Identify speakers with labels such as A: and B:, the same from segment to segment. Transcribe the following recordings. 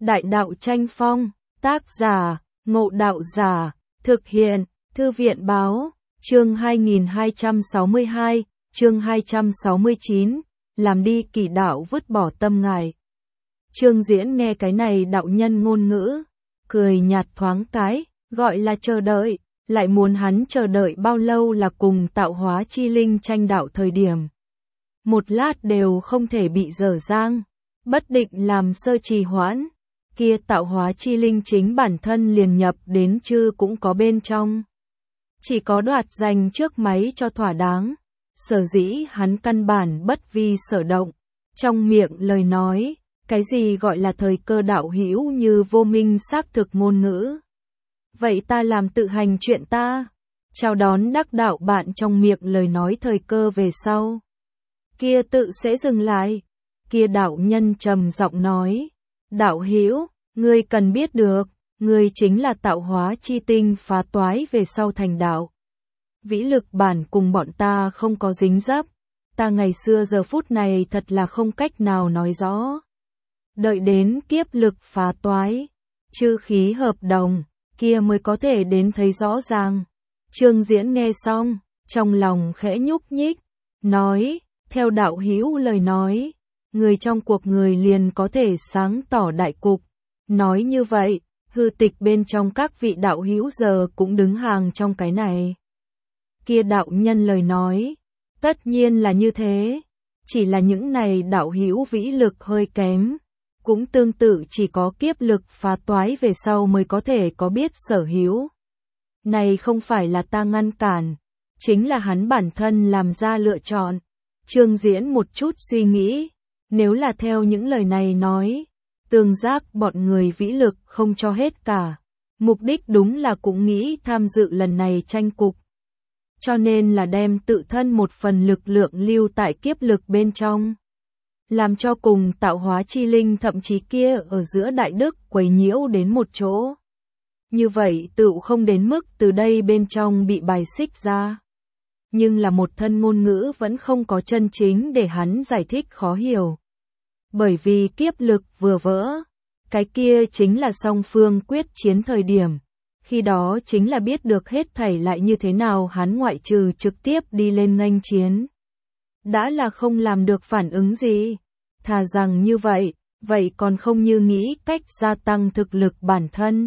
A: Đại đạo tranh phong, tác giả, Ngộ Đạo Giả, thực hiện, Thư viện báo, chương 2262, chương 269, làm đi kỳ đạo vứt bỏ tâm ngài. Trương Diễn nghe cái này đạo nhân ngôn ngữ, cười nhạt thoáng cái, gọi là chờ đợi, lại muốn hắn chờ đợi bao lâu là cùng tạo hóa chi linh tranh đạo thời điểm. Một lát đều không thể bị dở dang, bất định làm sơ trì hoãn, kia tạo hóa chi linh chính bản thân liền nhập đến chư cũng có bên trong. Chỉ có đoạt giành trước máy cho thỏa đáng, sở dĩ hắn căn bản bất vi sở động, trong miệng lời nói, cái gì gọi là thời cơ đạo hữu như vô minh xác thực ngôn ngữ. Vậy ta làm tự hành chuyện ta, chào đón đắc đạo bạn trong miệng lời nói thời cơ về sau. Kia tự sẽ dừng lại, kia đạo nhân trầm giọng nói, đạo hữu, ngươi cần biết được, ngươi chính là tạo hóa chi tinh phá toái về sau thành đạo. Vĩ lực bản cùng bọn ta không có dính dấp, ta ngày xưa giờ phút này thật là không cách nào nói rõ. Đợi đến kiếp lực phá toái, chư khí hợp đồng, kia mới có thể đến thấy rõ ràng. Trương Diễn nghe xong, trong lòng khẽ nhúc nhích, nói, theo đạo hữu lời nói, người trong cuộc người liền có thể sáng tỏ đại cục. Nói như vậy, hư tịch bên trong các vị đạo hữu giờ cũng đứng hàng trong cái này. Kia đạo nhân lời nói, tất nhiên là như thế, chỉ là những này đạo hữu vĩ lực hơi kém, cũng tương tự chỉ có kiếp lực phá toái về sau mới có thể có biết sở hữu. Này không phải là ta ngăn cản, chính là hắn bản thân làm ra lựa chọn. Trương Diễn một chút suy nghĩ, nếu là theo những lời này nói, tương giác bọn người vĩ lực không cho hết cả, mục đích đúng là cũng nghĩ tham dự lần này tranh cục. Cho nên là đem tự thân một phần lực lượng lưu tại kiếp lực bên trong, làm cho cùng tạo hóa chi linh thậm chí kia ở giữa đại đức quấy nhiễu đến một chỗ. Như vậy tựu không đến mức từ đây bên trong bị bài xích ra. Nhưng là một thân ngôn ngữ vẫn không có chân chính để hắn giải thích khó hiểu. Bởi vì kiếp lực vừa vỡ, cái kia chính là song phương quyết chiến thời điểm. Khi đó chính là biết được hết thảy lại như thế nào hắn ngoại trừ trực tiếp đi lên nghênh chiến. Đã là không làm được phản ứng gì. Thà rằng như vậy còn không như nghĩ cách gia tăng thực lực bản thân.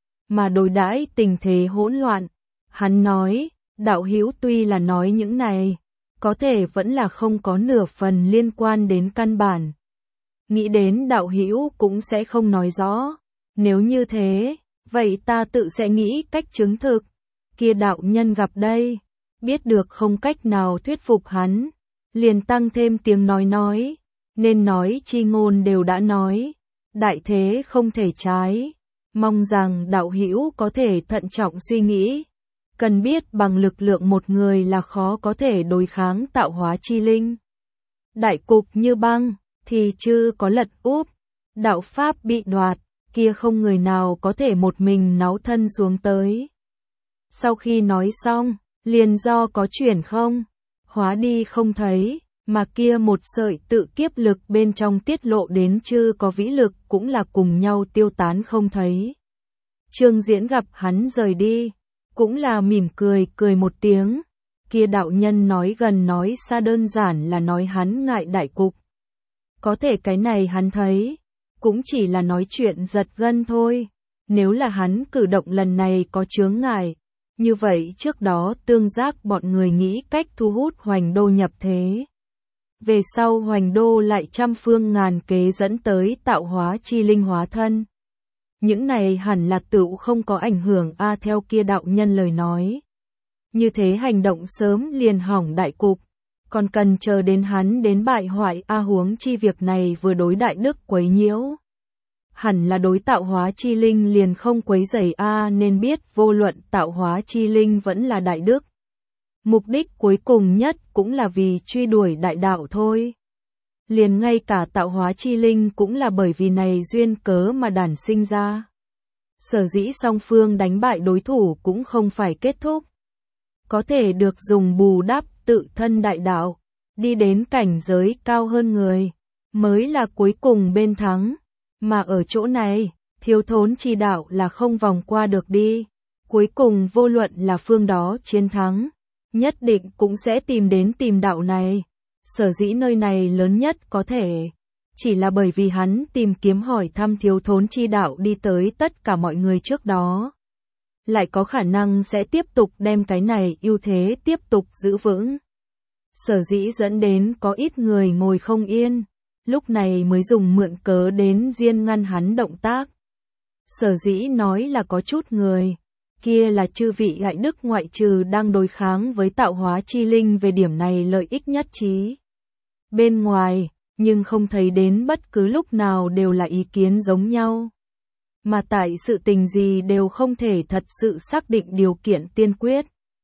A: Mà đối đãi tình thế hỗn loạn, hắn nói, đạo hữu tuy là nói những này, có thể vẫn là không có nửa phần liên quan đến căn bản. Nghĩ đến đạo hữu cũng sẽ không nói rõ, nếu như thế, vậy ta tự sẽ nghĩ cách chứng thực. Kia đạo nhân gặp đây, biết được không cách nào thuyết phục hắn, liền tăng thêm tiếng nói, nên nói chi ngôn đều đã nói, đại thế không thể trái, mong rằng đạo hữu có thể thận trọng suy nghĩ. Cần biết bằng lực lượng một người là khó có thể đối kháng tạo hóa chi linh. Đại cục như băng, thì chư có lật úp, đạo pháp bị đoạt, kia không người nào có thể một mình náo thân xuống tới. Sau khi nói xong, liền do có chuyển không, hóa đi không thấy, mà kia một sợi tự kiếp lực bên trong tiết lộ đến chư có vĩ lực cũng là cùng nhau tiêu tán không thấy. Trương Diễn gặp hắn rời đi, cũng là mỉm cười một tiếng, kia đạo nhân nói gần nói xa đơn giản là nói hắn ngại đại cục. Có thể cái này hắn thấy, cũng chỉ là nói chuyện giật gân thôi, nếu là hắn cử động lần này có chướng ngại, như vậy trước đó tương giác bọn người nghĩ cách thu hút Hoành Đô nhập thế. Về sau Hoành Đô lại trăm phương ngàn kế dẫn tới tạo hóa chi linh hóa thân. Những này hẳn là tựu không có ảnh hưởng theo kia đạo nhân lời nói. Như thế hành động sớm liền hỏng đại cục, còn cần chờ đến hắn đến bại hoại huống chi việc này vừa đối đại đức quấy nhiễu. Hẳn là đối tạo hóa chi linh liền không quấy rầy nên biết vô luận tạo hóa chi linh vẫn là đại đức. Mục đích cuối cùng nhất cũng là vì truy đuổi đại đạo thôi. Liền ngay cả tạo hóa chi linh cũng là bởi vì này duyên cớ mà đản sinh ra. Sở dĩ song phương đánh bại đối thủ cũng không phải kết thúc. Có thể được dùng bù đắp tự thân đại đạo, đi đến cảnh giới cao hơn người, mới là cuối cùng bên thắng. Mà ở chỗ này, thiếu thốn chi đạo là không vòng qua được đi. Cuối cùng vô luận là phương đó chiến thắng, nhất định cũng sẽ tìm đạo này. Sở dĩ nơi này lớn nhất có thể, chỉ là bởi vì hắn tìm kiếm hỏi thăm thiếu thốn chi đạo đi tới tất cả mọi người trước đó. Lại có khả năng sẽ tiếp tục đem cái này ưu thế tiếp tục giữ vững. Sở dĩ dẫn đến có ít người ngồi không yên, lúc này mới dùng mượn cớ đến diên ngăn hắn động tác. Sở dĩ nói là có chút người, kia là chư vị Đại Đức ngoại trừ đang đối kháng với tạo hóa chi linh về điểm này lợi ích nhất trí. Bên ngoài, nhưng không thấy đến bất cứ lúc nào đều là ý kiến giống nhau. Mà tại sự tình gì đều không thể thật sự xác định điều kiện tiên quyết.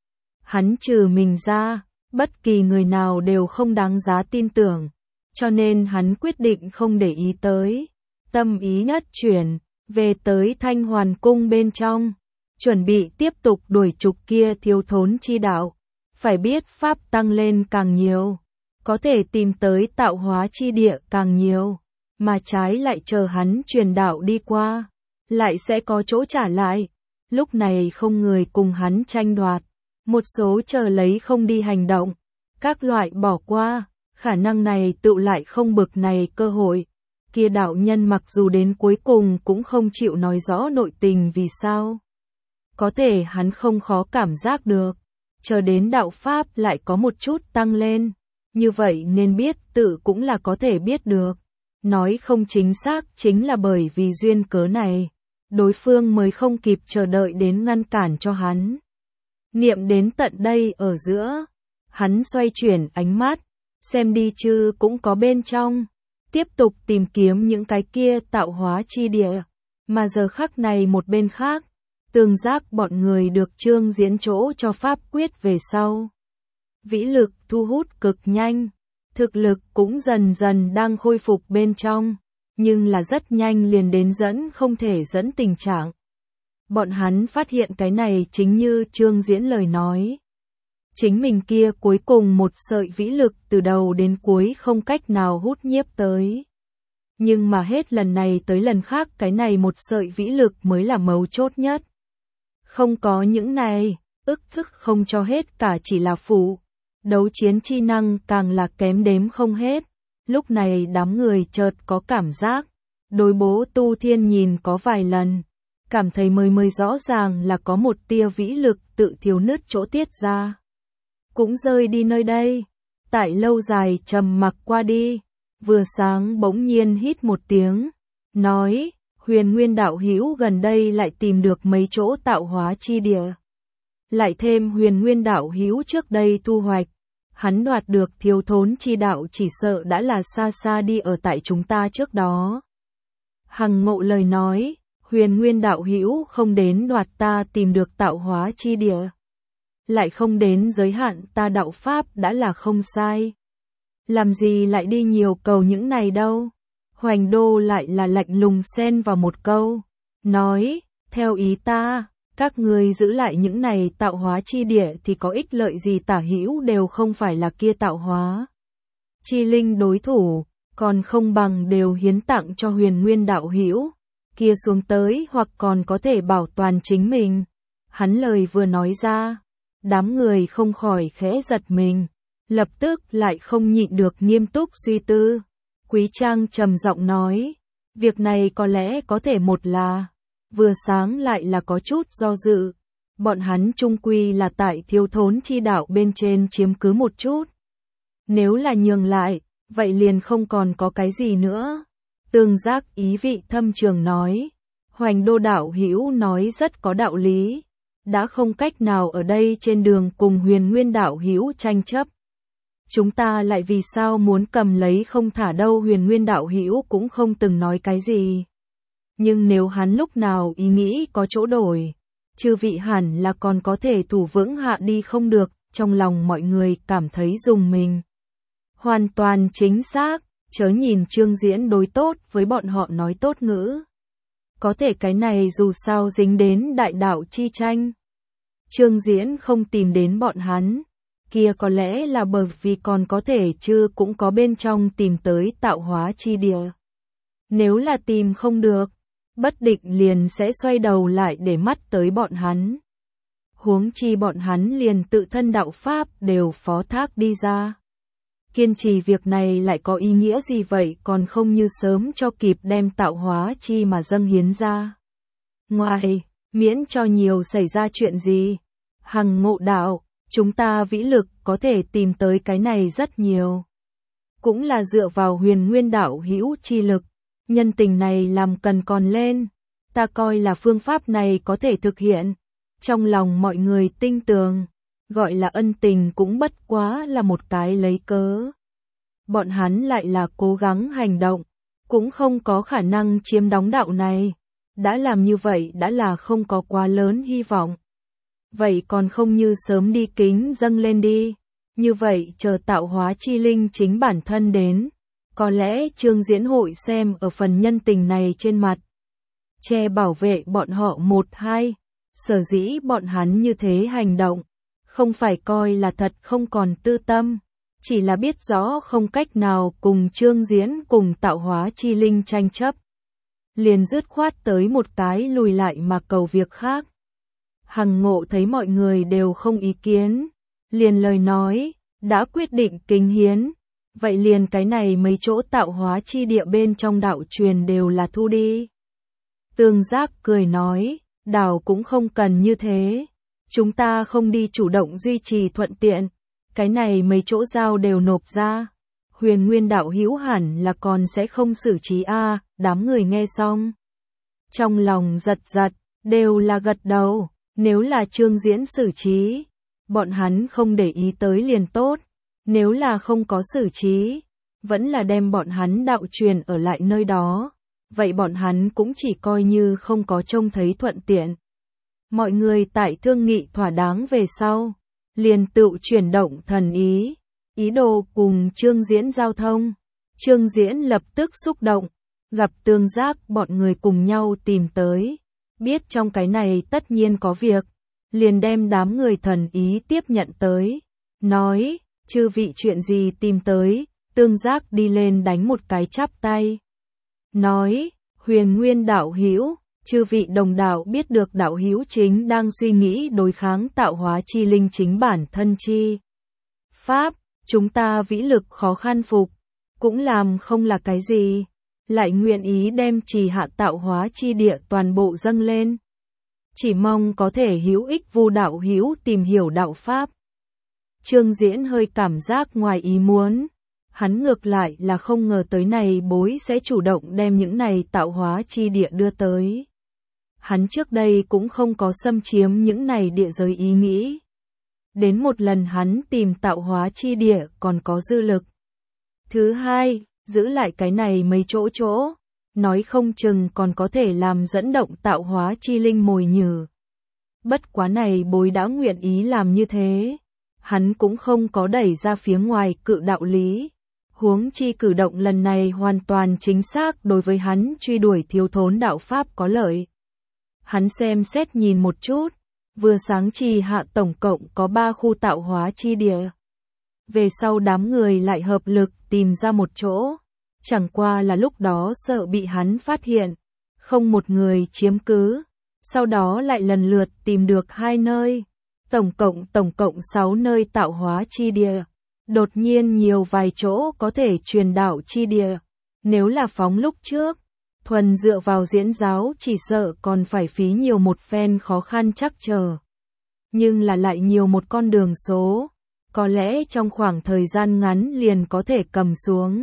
A: Hắn trừ mình ra, bất kỳ người nào đều không đáng giá tin tưởng, cho nên hắn quyết định không để ý tới. Tâm ý nhất chuyển, về tới Thanh Hoàn Cung bên trong, chuẩn bị tiếp tục đuổi trục kia thiếu thốn chi đạo. Phải biết pháp tăng lên càng nhiều, có thể tìm tới tạo hóa chi địa càng nhiều, mà trái lại chờ hắn truyền đạo đi qua, lại sẽ có chỗ trả lại. Lúc này không người cùng hắn tranh đoạt, một số chờ lấy không đi hành động, các loại bỏ qua, khả năng này tựu lại không bực này cơ hội. Kia đạo nhân mặc dù đến cuối cùng cũng không chịu nói rõ nội tình vì sao. Có thể hắn không khó cảm giác được, chờ đến đạo pháp lại có một chút tăng lên, như vậy nên biết tự cũng là có thể biết được. Nói không chính xác chính là bởi vì duyên cớ này, đối phương mới không kịp chờ đợi đến ngăn cản cho hắn. Niệm đến tận đây ở giữa, hắn xoay chuyển ánh mắt, xem đi chứ cũng có bên trong, tiếp tục tìm kiếm những cái kia tạo hóa chi địa, mà giờ khắc này một bên khác, Tường Giác bọn người được Trương Diễn chỗ cho pháp quyết về sau. Vĩ lực thu hút cực nhanh, thực lực cũng dần dần đang khôi phục bên trong, nhưng là rất nhanh liền đến dẫn không thể dẫn tình trạng. Bọn hắn phát hiện cái này chính như Trương Diễn lời nói. Chính mình kia cuối cùng một sợi vĩ lực từ đầu đến cuối không cách nào hút nhiếp tới. Nhưng mà hết lần này tới lần khác cái này một sợi vĩ lực mới là mấu chốt nhất. Không có những này, ức thức không cho hết cả chỉ là phụ. Đấu chiến chi năng càng là kém đếm không hết. Lúc này đám người chợt có cảm giác. Đối bố Tu Thiên nhìn có vài lần. Cảm thấy mới rõ ràng là có một tia vĩ lực tự thiếu nứt chỗ tiết ra. Cũng rơi đi nơi đây. Tại lâu dài trầm mặc qua đi. Vừa sáng bỗng nhiên hít một tiếng. Nói, Huyền Nguyên đạo hữu gần đây lại tìm được mấy chỗ tạo hóa chi địa. Lại thêm Huyền Nguyên đạo hữu trước đây thu hoạch. Hắn đoạt được thiếu thốn chi đạo chỉ sợ đã là xa xa đi ở tại chúng ta trước đó. Hằng Ngộ lời nói, Huyền Nguyên đạo hữu không đến đoạt ta tìm được tạo hóa chi địa. Lại không đến giới hạn ta đạo pháp đã là không sai. Làm gì lại đi nhiều cầu những này đâu. Hoành Đô lại là lạnh lùng xen vào một câu. Nói, theo ý ta, các người giữ lại những này tạo hóa chi địa thì có ích lợi gì tả hữu đều không phải là kia tạo hóa. Chi linh đối thủ, còn không bằng đều hiến tặng cho Huyền Nguyên đạo hữu. Kia xuống tới hoặc còn có thể bảo toàn chính mình. Hắn lời vừa nói ra, đám người không khỏi khẽ giật mình, lập tức lại không nhịn được nghiêm túc suy tư. Quý Trang trầm giọng nói, việc này có lẽ có thể một là, vừa sáng lại là có chút do dự. Bọn hắn chung quy là tại thiếu thốn chi đạo bên trên chiếm cứ một chút. Nếu là nhường lại, vậy liền không còn có cái gì nữa. Tường Giác ý vị thâm trường nói, Hoành Đô đạo hữu nói rất có đạo lý, đã không cách nào ở đây trên đường cùng Huyền Nguyên đạo hữu tranh chấp. Chúng ta lại vì sao muốn cầm lấy không thả đâu. Huyền Nguyên đạo hữu cũng không từng nói cái gì. Nhưng nếu hắn lúc nào ý nghĩ có chỗ đổi, chư vị hẳn là còn có thể thủ vững hạ đi không được. Trong lòng mọi người cảm thấy rùng mình. Hoàn toàn chính xác, chớ nhìn Trương Diễn đối tốt với bọn họ nói tốt ngữ. Có thể cái này dù sao dính đến đại đạo chi tranh. Trương Diễn không tìm đến bọn hắn. Kia có lẽ là bởi vì còn có thể chứ cũng có bên trong tìm tới tạo hóa chi địa. Nếu là tìm không được, bất định liền sẽ xoay đầu lại để mắt tới bọn hắn. Huống chi bọn hắn liền tự thân đạo pháp đều phó thác đi ra. Kiên trì việc này lại có ý nghĩa gì vậy, còn không như sớm cho kịp đem tạo hóa chi mà dâng hiến ra. Ngoài, miễn cho nhiều xảy ra chuyện gì. Hằng Ngộ đạo, chúng ta vĩ lực có thể tìm tới cái này rất nhiều. Cũng là dựa vào huyền nguyên đạo hữu chi lực. Nhân tình này làm cần còn lên. Ta coi là phương pháp này có thể thực hiện. Trong lòng mọi người tinh tường, gọi là ân tình cũng bất quá là một cái lấy cớ. Bọn hắn lại là cố gắng hành động, cũng không có khả năng chiếm đóng đạo này. Đã làm như vậy đã là không có quá lớn hy vọng. Vậy còn không như sớm đi kính dâng lên đi. Như vậy chờ tạo hóa chi linh chính bản thân đến. Có lẽ Trương Diễn hội xem ở phần nhân tình này trên mặt. Che bảo vệ bọn họ một hai. Sở dĩ bọn hắn như thế hành động. Không phải coi là thật không còn tư tâm. Chỉ là biết rõ không cách nào cùng Trương Diễn cùng tạo hóa chi linh tranh chấp. Liền dứt khoát tới một cái lùi lại mà cầu việc khác. Hằng Ngộ thấy mọi người đều không ý kiến. Liền lời nói, đã quyết định kính hiến. Vậy liền cái này mấy chỗ tạo hóa chi địa bên trong đạo truyền đều là thu đi. Tương Giác cười nói, đảo cũng không cần như thế. Chúng ta không đi chủ động duy trì thuận tiện. Cái này mấy chỗ giao đều nộp ra. Huyền Nguyên đạo hữu hẳn là còn sẽ không xử trí a. Đám người nghe xong. Trong lòng giật giật, đều là gật đầu. Nếu là Trương Diễn xử trí, bọn hắn không để ý tới liền tốt. Nếu là không có xử trí, vẫn là đem bọn hắn đạo truyền ở lại nơi đó. Vậy bọn hắn cũng chỉ coi như không có trông thấy thuận tiện. Mọi người tại thương nghị thỏa đáng về sau, liền tự chuyển động thần ý, ý đồ cùng Trương Diễn giao thông. Trương Diễn lập tức xúc động, gặp Tương Giác bọn người cùng nhau tìm tới. Biết trong cái này tất nhiên có việc, liền đem đám người thần ý tiếp nhận tới. Nói, chư vị chuyện gì tìm tới, Tương Giác đi lên đánh một cái chắp tay. Nói, Huyền Nguyên đạo hữu, chư vị đồng đạo biết được đạo hữu chính đang suy nghĩ đối kháng tạo hóa chi linh chính bản thân chi. Pháp, chúng ta vĩ lực khó khăn phục, cũng làm không là cái gì, lại nguyện ý đem trì hạ tạo hóa chi địa toàn bộ dâng lên. Chỉ mong có thể hữu ích vu đạo hữu tìm hiểu đạo Pháp. Trương Diễn hơi cảm giác ngoài ý muốn. Hắn ngược lại là không ngờ tới này bối sẽ chủ động đem những này tạo hóa chi địa đưa tới. Hắn trước đây cũng không có xâm chiếm những này địa giới ý nghĩ. Đến một lần hắn tìm tạo hóa chi địa còn có dư lực. Thứ hai, giữ lại cái này mấy chỗ, nói không chừng còn có thể làm dẫn động tạo hóa chi linh mồi nhử. Bất quá này bối đã nguyện ý làm như thế. Hắn cũng không có đẩy ra phía ngoài cự đạo lý. Huống chi cử động lần này hoàn toàn chính xác đối với hắn truy đuổi thiếu thốn đạo Pháp có lợi. Hắn xem xét nhìn một chút, vừa sáng trì hạ tổng cộng có 3 khu tạo hóa chi địa. Về sau đám người lại hợp lực tìm ra một chỗ, chẳng qua là lúc đó sợ bị hắn phát hiện, không một người chiếm cứ, sau đó lại lần lượt tìm được 2 nơi, tổng cộng 6 nơi tạo hóa chi địa. Đột nhiên nhiều vài chỗ có thể truyền đạo chi địa, nếu là phóng lúc trước, thuần dựa vào diễn giáo chỉ sợ còn phải phí nhiều một phen khó khăn chắc chờ. Nhưng là lại nhiều một con đường số, có lẽ trong khoảng thời gian ngắn liền có thể cầm xuống.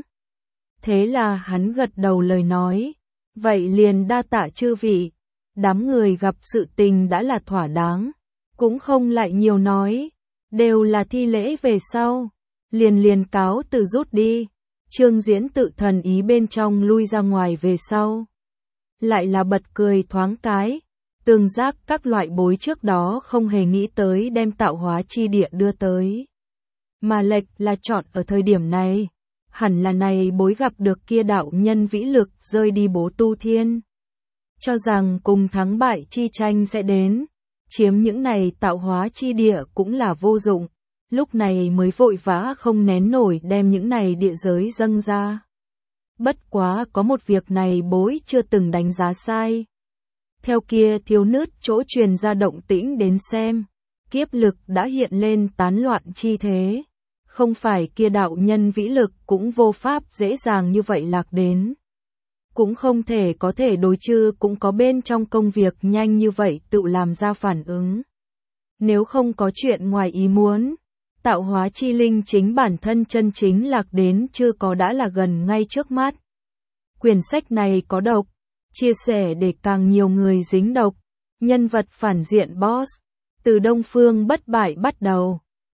A: Thế là hắn gật đầu lời nói, vậy liền đa tạ chư vị, đám người gặp sự tình đã là thỏa đáng, cũng không lại nhiều nói, đều là thi lễ về sau. Liền cáo từ rút đi. Trương Diễn tự thần ý bên trong lui ra ngoài về sau. Lại là bật cười thoáng cái. Tương Giác các loại bối trước đó không hề nghĩ tới đem tạo hóa chi địa đưa tới. Mà lệch là chọn ở thời điểm này. Hẳn là này bối gặp được kia đạo nhân vĩ lực rơi đi bố tu thiên. Cho rằng cùng thắng bại chi tranh sẽ đến. Chiếm những này tạo hóa chi địa cũng là vô dụng. Lúc này mới vội vã không nén nổi đem những này địa giới dâng ra. Bất quá có một việc này bối chưa từng đánh giá sai. Theo kia thiếu nứt chỗ truyền ra động tĩnh đến xem, kiếp lực đã hiện lên tán loạn chi thế. Không phải kia đạo nhân vĩ lực cũng vô pháp dễ dàng như vậy lạc đến. Cũng không thể có thể đối chư cũng có bên trong công việc nhanh như vậy tự làm ra phản ứng. Nếu không có chuyện ngoài ý muốn, tạo hóa chi linh chính bản thân chân chính lạc đến chưa có đã là gần ngay trước mắt. Quyển sách này có độc, chia sẻ để càng nhiều người dính độc, nhân vật phản diện boss, từ Đông Phương bất bại bắt đầu.